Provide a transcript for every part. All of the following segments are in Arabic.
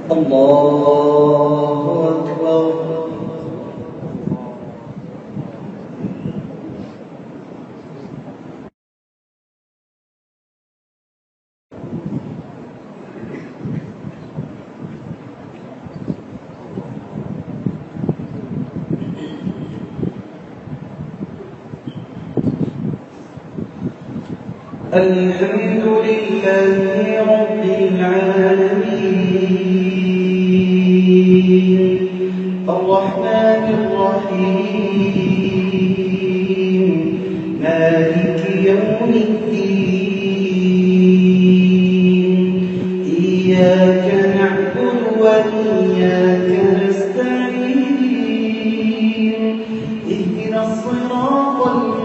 الله أكبر. الحمد لله رب العالمين الرحمن الرحيم مالك يوم الدين إياك نعبد وإياك نستعين اهدنا الصراط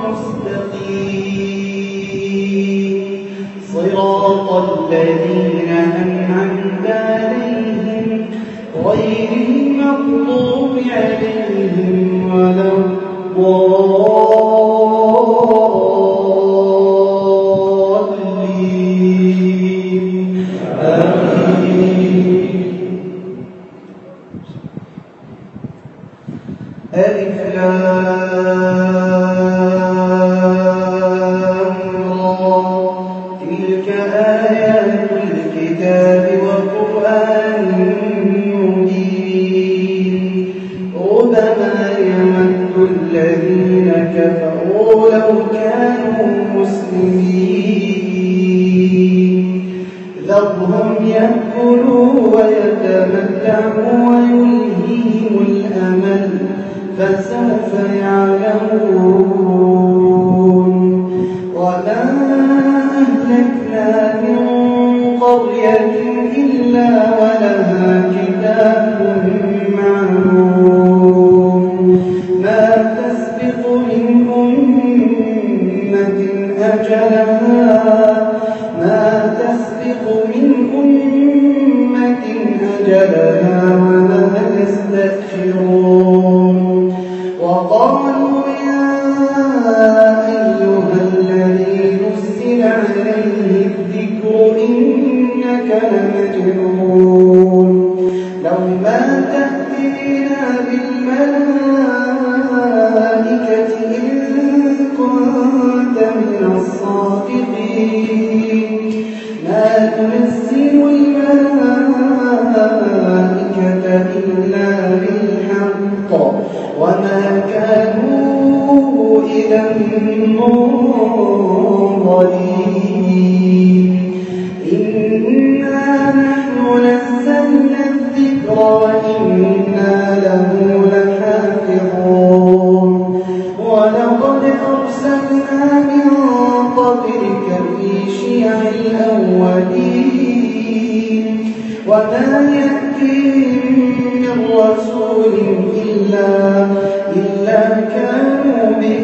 المستقيم صراط الذين أنعمت عليهم غير المغضوب عليهم ولا الضالين آمين. ألف لام را تلك آيات الكتاب وقرآن مبين ربما يود الذين كفروا لو كانوا مسلمين ذرهم يأكلوا ويتمتعوا ويلهيهم الأمل فسوف يعلمون وما أهلكنا من قرية إلا ولها كتاب معلوم ما تسبق من أمة أجلها وما يستأخرون وقالوا يا أيها الذي نزل عليه الذكر إنك لمجنون لو ما تأتينا بالملائكة إن كنت من الصادقين ما ننزل الملائكة إلا بالحق وما كانوا إذا منظرين إنا نحن نزلنا الذكر وإنا له لحافظون ولقد أرسلنا من قبلك في شيع الأولين وما يأتيهم من رسول إلا كانوا به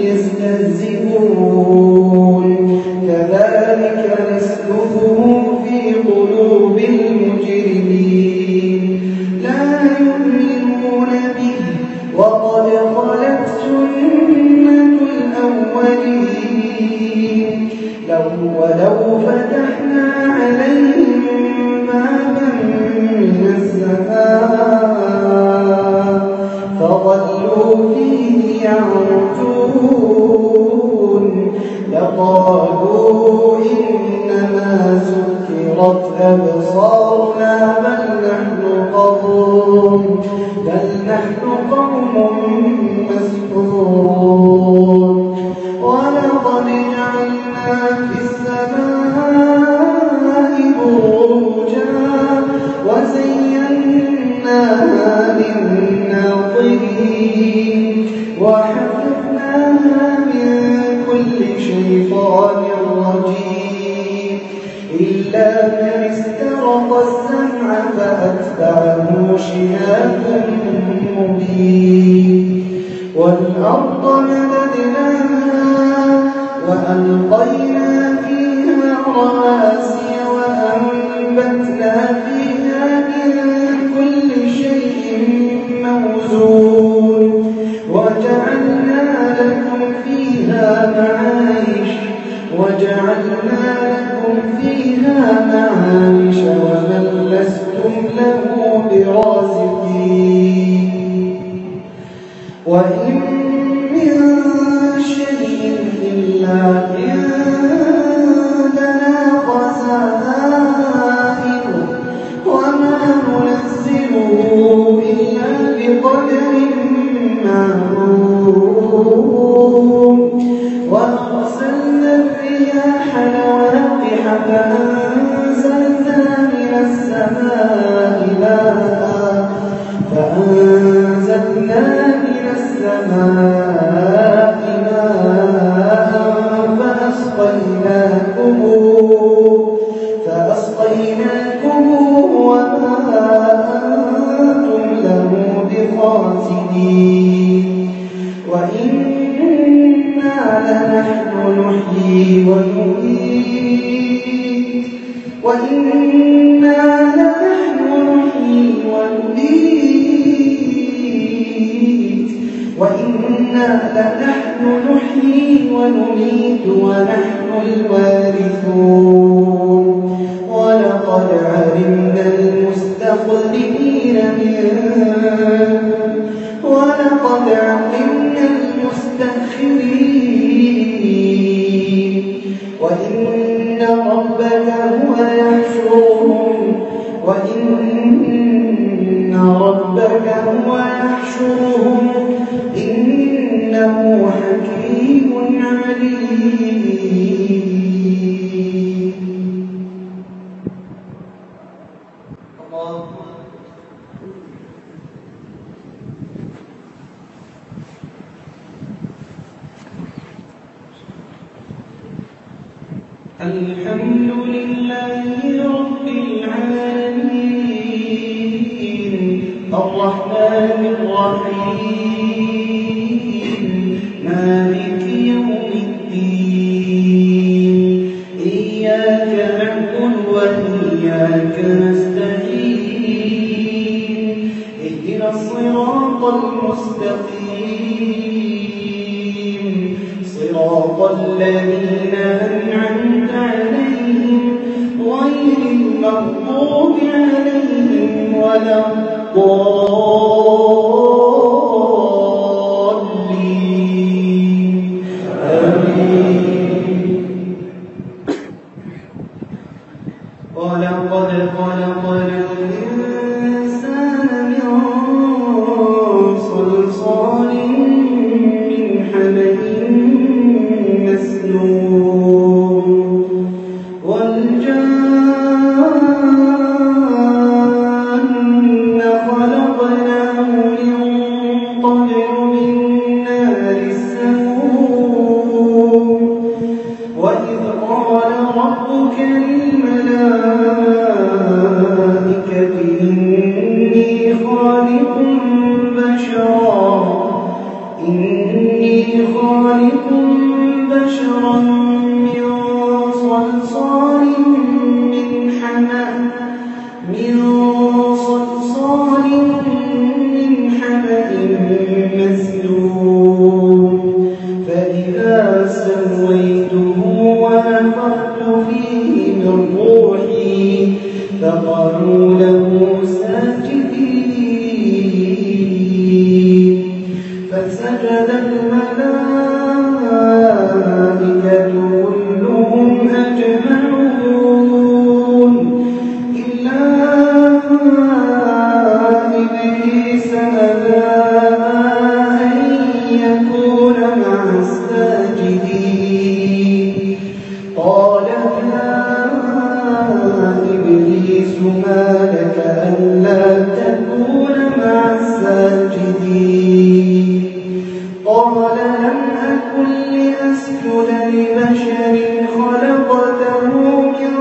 يستهزئون كذلك نسلكه في قلوب المجرمين لا يؤمنون به وقد خلت سنة الأولين ولو فتحنا عليهم بابا من السماء فظلوا فيه يعرجون لقالوا إنما سكرت أبصارنا بل نحن قوم مسحورون ولقد جعلنا في السماء بروجا وزيناها للناظرين وحفظناها من كل شيطان رجيم إلا من استرق السمع فأتبعه شهاب مبين والأرض مددناها وألقينا فيها رواسي وأنبتنا فيها من كل شيء موزون وجعلنا لكم فيها معايش ومن لستم له برازقين وإن من شيء إلا عندنا خزائنه وما ننزله إلا بقدر معلوم وأرسلنا الرياح لواقح فأنزلنا من السماء فأسقيناكموه وما أنتم له بخازنين وإنا لنحن نحيي ونميت ونحن الوارثون ولقد علمنا المستقدمين منكم ولقد علمنا المستأخرين وإن ربك هو يحشرهم إنه حكيم عليم. الحمد لله رب العالمين الرحمن الرحيم مالك يوم الدين إياك نعبد وإياك نستعين اهدنا الصراط المستقيم صراط الذين أنعمت عليهم غير المغضوب عليهم ولا الضالين آمين. ولقد خلقنا الإنسان من صلصال من حمإ مسنون والجان خلقناه من قبل من نار السموم وإذ قال ربك للملائكة إني خالق بشرا من صلصال من حمأ مسنون فإذا سويته ونفخت فيه من روحي فقعوا له ساجدين فسجد الملائكة كلهم أجمعون إلا إبليس أبى أن يكون مع الساجدين قال يا إبليس ما لك ألا تكون مع الساجدين قال لم أكن لأسجد لبشر خلقته من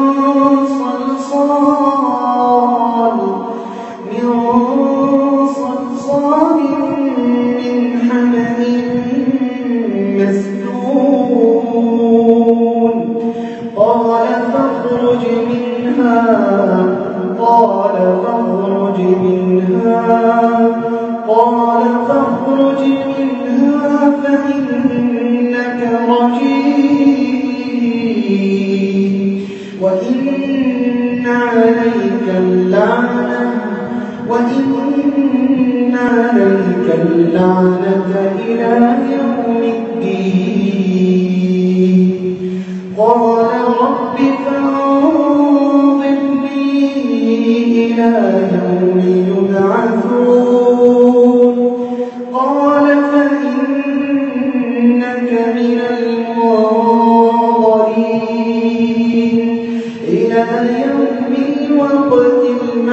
صلصال من حمأ مسنون قال فاخرج منها فإنك رجيم وإن عليك اللعنة عليك اللعنة إلى يوم الدين قال رب فأنظرني إلى يوم يبعثون قال فإنك من المنظرين إلى يوم الوقت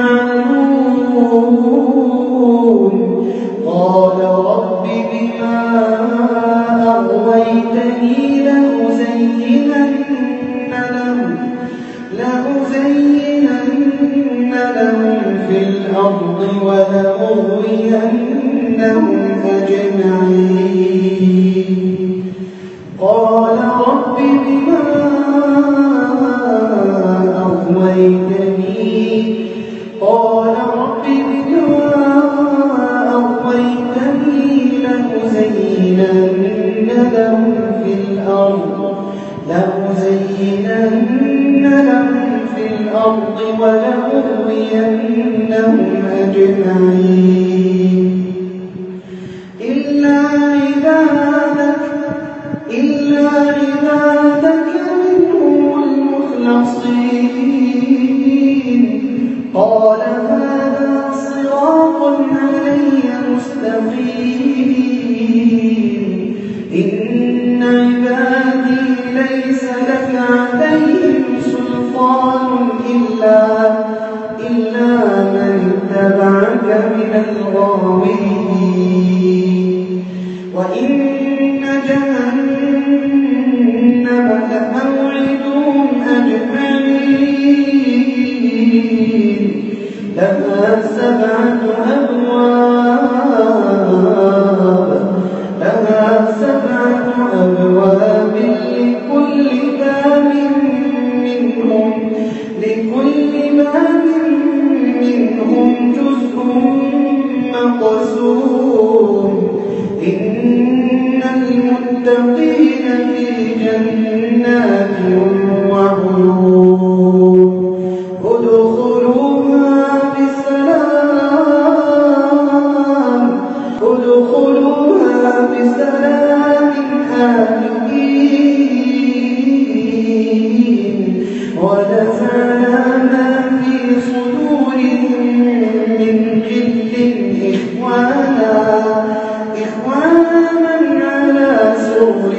المعلوم قال رب بما أغويتني لأزينن لهم في الأرض ولأغوينهم أجمعين قال رب بما أغويتني لأزينن لهم في الأرض ولأغوينهم أجمعين إلا عبادك منهم المخلصين قال هذا صراط علي مستقيم إن عبادي ليس لك عليهم سلطان إلا من اتبعك من الغاوين وإن جهنم لموعدهم أجمعين لها 7 أبواب لكل باب منهم جزء مقسوم إن المتقين في جنات وعيون ادخلوها بسلام آمنين ونزعنا ما في صدورهم من غل إخوانا على سرر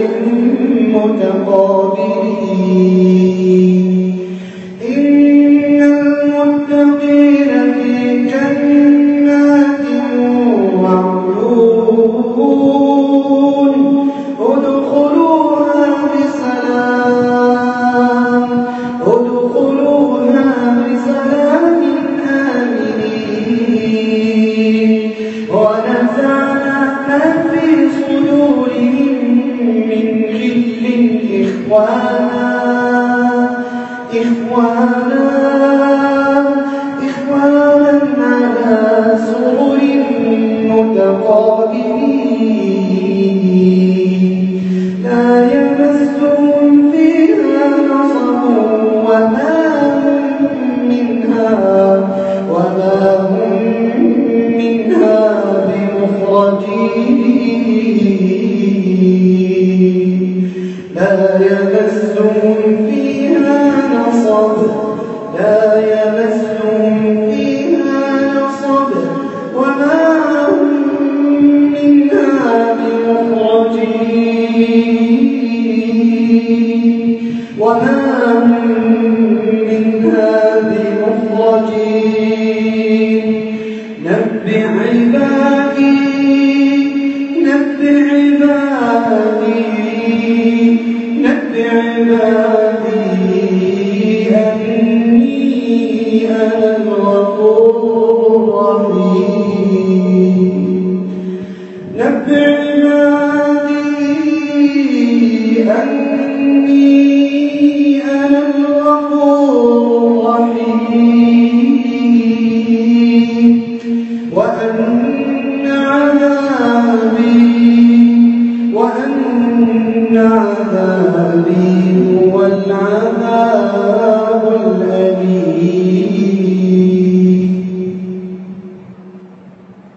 متقابلين إن المتقين في جنات وعيون ادخلوها بسلام آمنين ونزعنا ما في صدورهم من غل إخوانا على سرر متقابلين لا يمسهم فيها نصب وما هم منها بمخرجين لا يمسهم فيها نصب وما هم منها بمخرجين نبئ عبادي أني أنا الغفور الرحيم نبئ عبادي أني أنا الغفور الرحيم وأن عذابي هو العذاب الأليم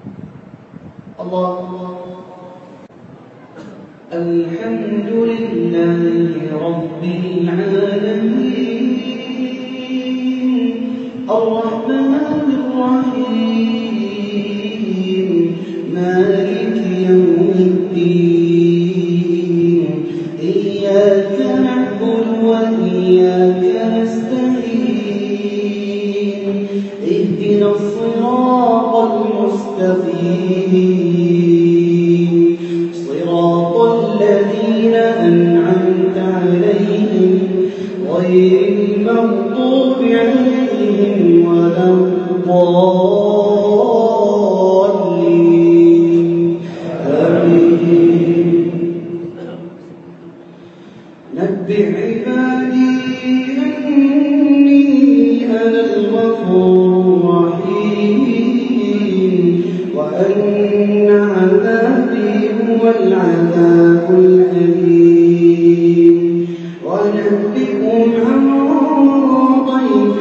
اهدنا الصراط المستقيم صراط الذين أنعمت عليهم غير المغضوب عليهم ولا الضالين آمين. نبئ عبادي أني أنا الغفور الرحيم وأن عذابي هو العذاب الأليم. ونبئهم عن ضيف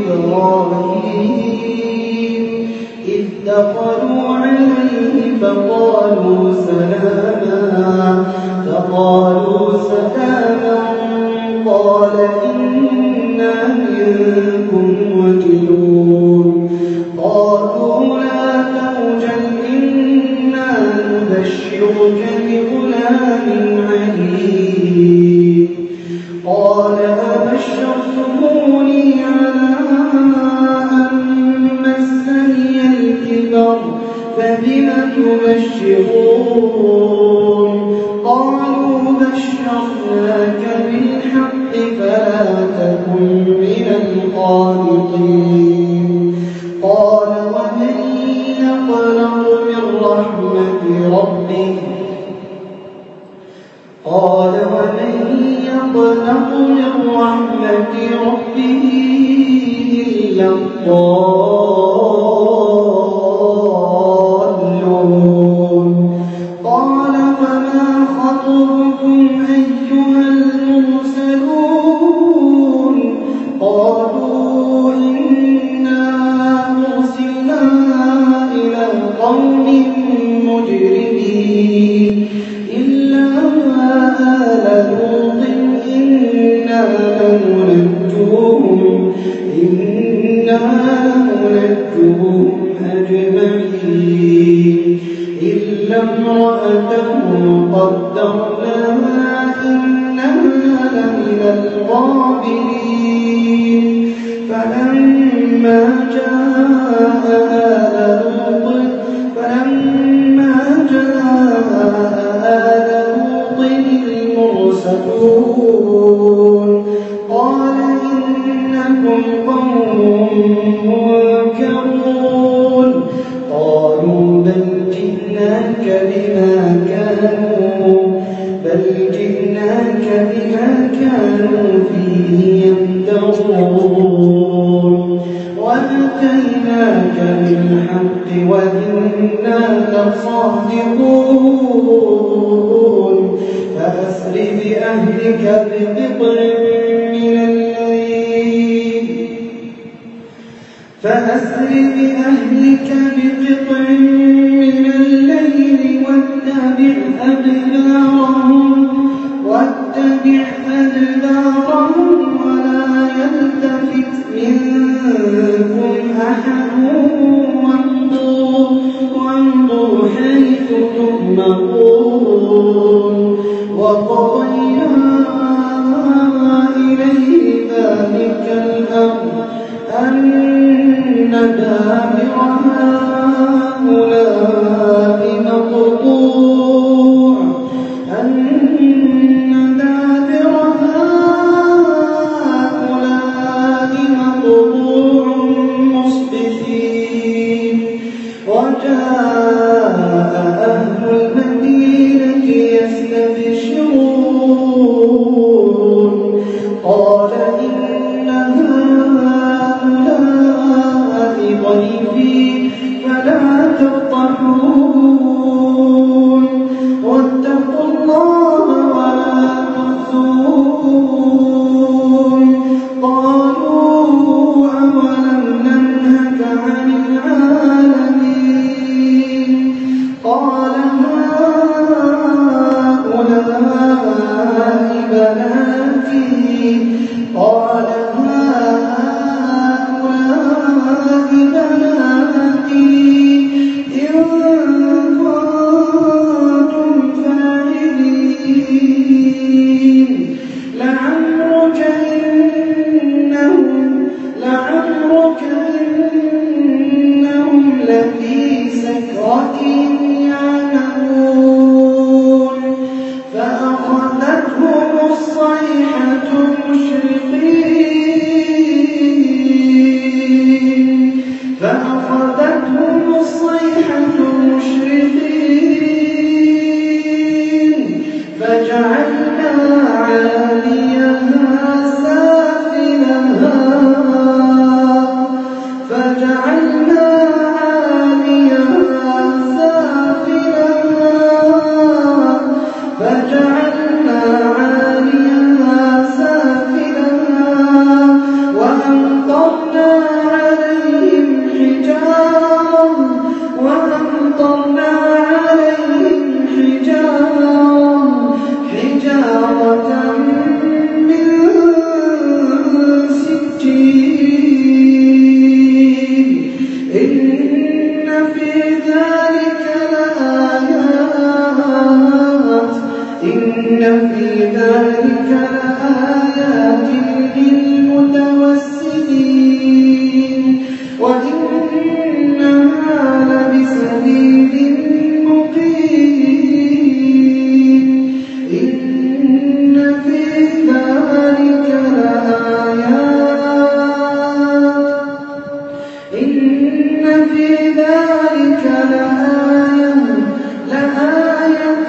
إبراهيم إذ دخلوا عليه فقالوا سلاما قال إنا منكم وجلون. قالوا لا توجل إنا نبشرك بغلام عليم. قال أبشرتموني على أن مسني الكبر فبم تبشرون. قالوا بشرناك بالحق فلا تكن من القانطين. قال ومن يقنط من رحمة ربه إلا الضالون. قال وما خطبكم أيها المرسلون؟ قالوا إنا أرسلنا إلى قوم مجرمين إلا آل لوط إنا لننجوهم أجمعين إلا امرأته قدرنا إنها لمن الغابرين. فلما جاء آل لوط المرسلون قال إنكم قوم منكرون. قالوا بل جئناك بما كانوا فيه يمترون وأتيناك بالحق وإنا لصادقون. فأسر بأهلك بقطع من الليل واتبع أدبارهم ولا يلتفت منكم أحد وامضوا حيث تؤمرون. وقضينا إليه ذلك الأمر أن دابر هؤلاء مقطوع مصبحين. وجاء أهل المدينة يستبشرون قال إن هؤلاء ضيفي فلا تفضحون واتقوا الله ولا تخزون. قالوا أولم ننهك عن العالمين؟ قال هؤلاء بناتي إن سكرتهم يعمهون فأخذتهم الصيحة مشرقين فجعلنا عاليها سافلها وأمطرنا عليهم حجارة من سجيل إن في ذلك لآيات للمتوسمين وإنها لبسبيل مقيم إن في ذلك لآية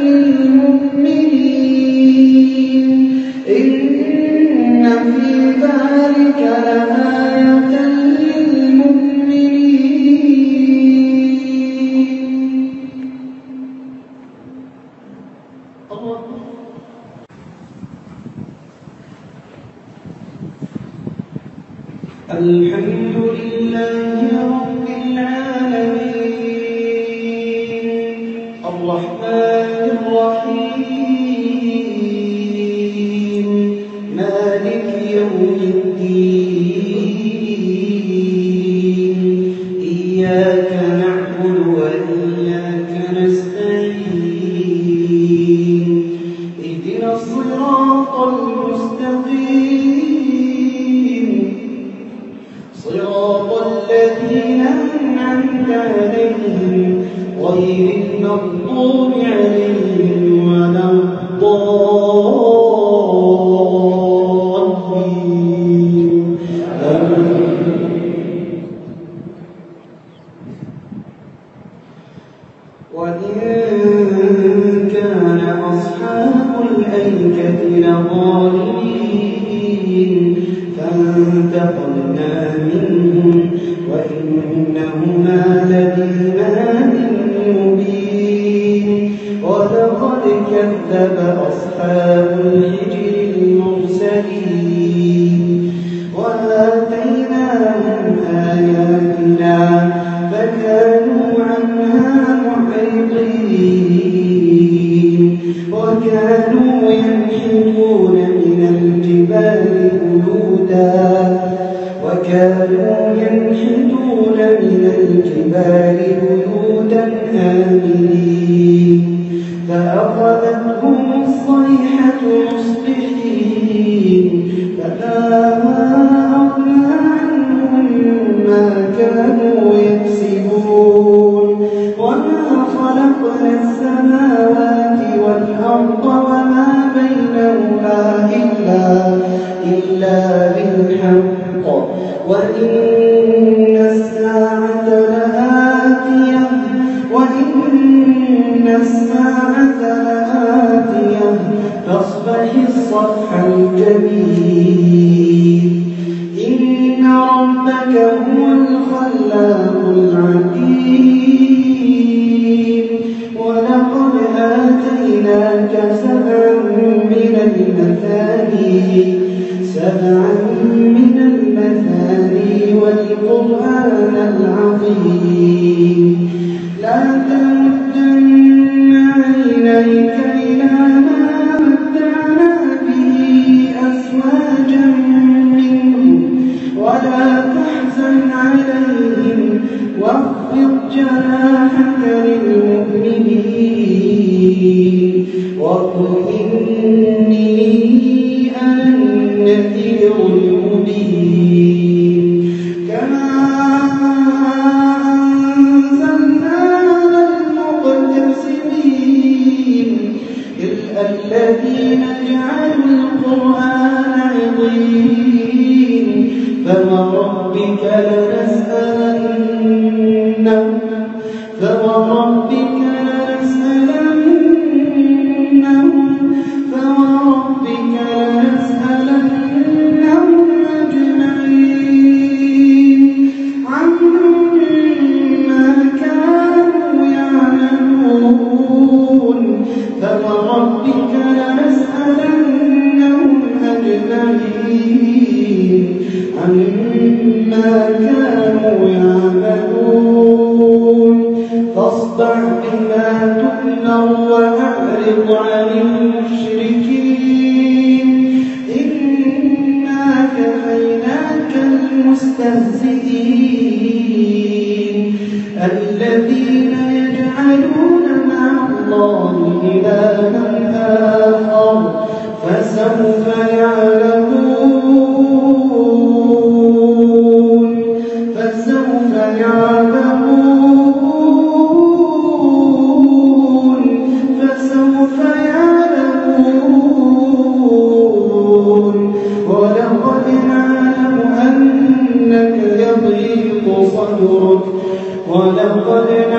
للمؤمنين إن في ذلك لآية للمؤمنين. الله الحمد لله رب العالمين الرحمن الرحيم مالك يوم الدين إياك نعبد وإياك نستعين اهدنا الصراط المستقيم صراط الذين أنعمت عليهم غير المغضوب عليهم ولا الضالين وإن كان أصحاب الأيكة لظالمين فانتقمنا منهم وإنهما لبإمام مبين ولقد كذب أصحاب الحجر المرسلين وآتيناهم آياتنا فكانوا عنها معرضين وكانوا ينحتون من الجبال بيوتا آمنين فأخذتهم الصيحة مصبحين فما أغنى عنهم ما كانوا يكسبون وما خلقنا السماوات والأرض وما بينهما إلا بالحق وإن الساعة لآتية فاصفح الصفح الجميل إن ربك هو الخلاق العليم ولقد آتيناك سبعا من المثاني والقرآن العظيم لا تمدن عينيك إلى ما متعنا به أزواجا منهم ولا تحزن عليهم واخفض جناحك للمؤمنين وقل إني أنا النذير المبين كما أنزلنا فاصدع بما تؤمر وأعرض عن المشركين إنا كفيناك المستهزئين الذين يجعلون مع الله إلها آخر فسوف يعلمون ولقد نعلم أنك يضيق صدرك